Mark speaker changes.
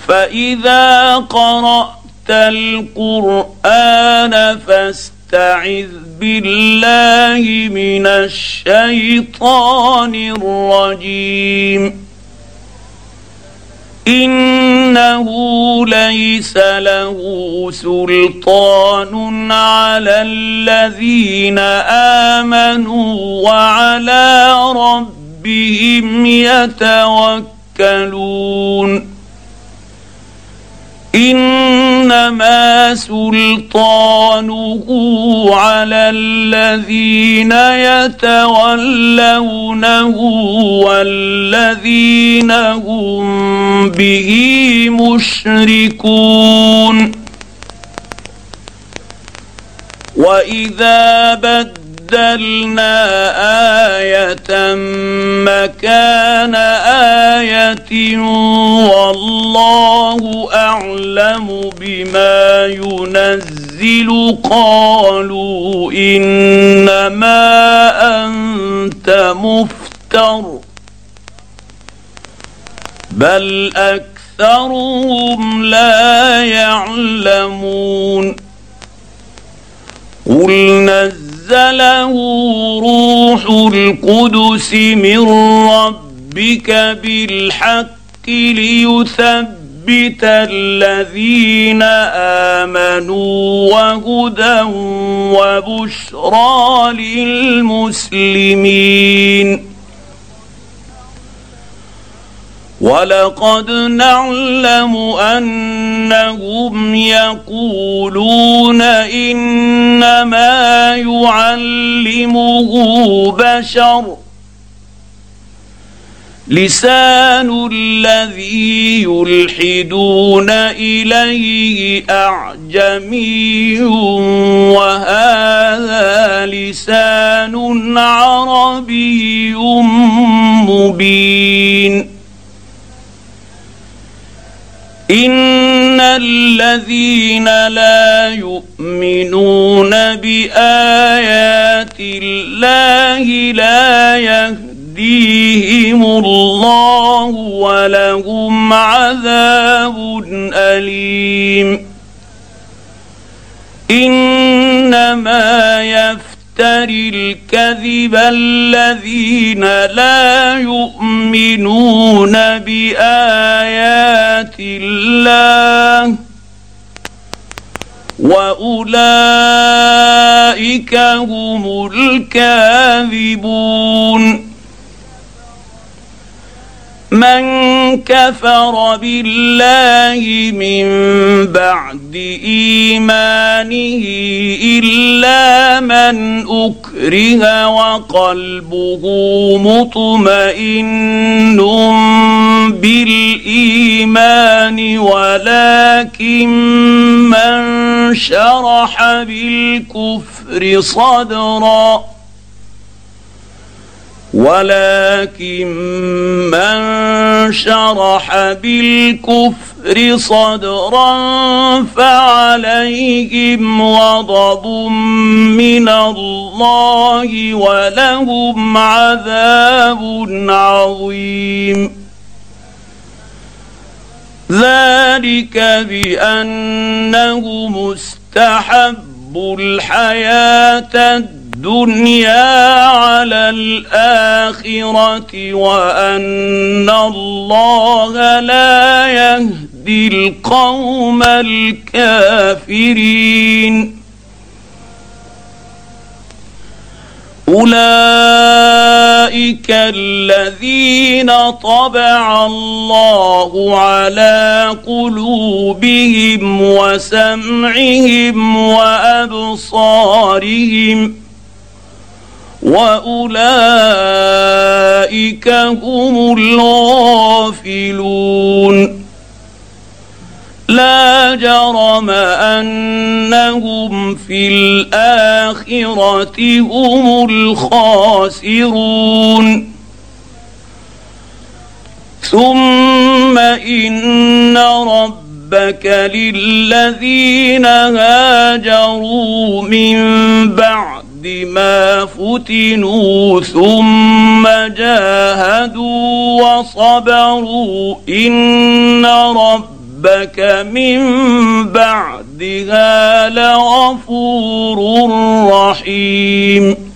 Speaker 1: فإذا قرأت القرآن فاستعذ بالله من الشيطان الرجيم. إنه ليس له سلطان على الذين آمنوا وعلى ربهم يتوكلون. إنما سلطانه على الذين يتولونه والذين هم به مشركون. وإذا بدلنا آية مكان آية والله أعلم بما ينزل قالوا إنما أنت مفتر بل أكثرهم لا يعلمون. قل نزله روح القدس من ربك بالحق ليثبت الذين آمنوا وهدى وبشرى للمسلمين. ولقد نعلم أنهم يقولون إنما يعلمه بشر لسان الذي يلحدون إليه أعجمي وهذا لسان عربي مبين. إن الذين لا يؤمنون بآيات الله لا يهديهم الله ولهم عذاب أليم. إنما يفتري الكذب الذين لا يؤمنون بآيات الله وأولئك هم الكاذبون. من كفر بالله من بعد إيمانه إلا من أكره وقلبه مطمئن بالإيمان ولكن من شرح بالكفر صدرا فعليهم غضب من الله ولهم عذاب عظيم. ذلك بأنه مستحب الحياة الدنيا على الآخرة وأن الله لا يهدي القوم الكافرين. أولئك الذين طبع الله على قلوبهم وسمعهم وأبصارهم وأولئك هم الغافلون. لا جرم أنهم في الآخرة هم الخاسرون. ثم إن ربك للذين هاجروا من بعد ما فتنوا ثم جاهدوا وصبروا إن ربك ربك من بعدها لغفور رحيم.